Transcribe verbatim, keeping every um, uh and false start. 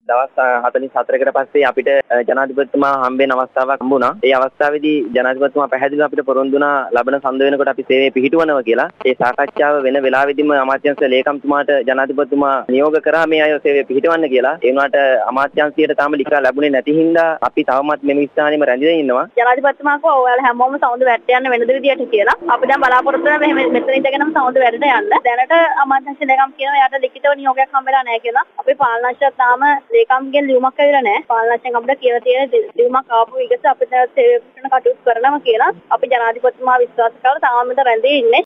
දවස් හතළිස් හතරකට පස්සේ අපිට ජනාධිපතිතුමා හම්බෙන අවස්ථාවක් හම්බුණා. ඒ අවස්ථාවේදී ජනාධිපතිතුමා පැහැදිලිව අපිට පොරොන්දු වුණා ලබන සඳ වෙනකොට අපි සේවය පිහිටුවනවා කියලා. ඒ සාකච්ඡාව වෙන වෙලාවෙදිම අමාත්‍යාංශ ලේකම්තුමාට ජනාධිපතිතුමා නියෝග කරා මේ අය සේවය පිහිටවන්න කියලා. ඒ වුණාට අමාත්‍යාංශයට තාම ලිඛා ලැබුණේ නැති හින්දා අපි තවමත් මෙම ස්ථානෙම රැඳිලා ඉන්නවා. ජනාධිපතිතුමා කෝ ඔයාලා හැමෝම සමුද වැට්ට යන්න වෙනද විදියට කියලා. අපි දැන් බලාපොරොත්තු වෙනවා මෙහෙම මෙතන ඉඳගෙනම සමුද වැටට යන්න. දැනට අමාත්‍යාංශ ලේකම් කියනවා එයාට ලිඛිතව නියෝගයක් හම්බෙලා නැහැ කියලා. අපේ පාලනාංශයත් තාම ලේකම්ගෙන් ලියුමක් ඇවිල්ලා නැහැ. පාලනාංශයෙන් අපිට කියලා තියෙන ලියුමක් ආපු විගස අපිට සේවය කරන කටයුතු කරනවා කියලා. අපි ජනාධිපතිතුමා විශ්වාස කරලා තාම මෙතන රැඳී ඉන්නේ.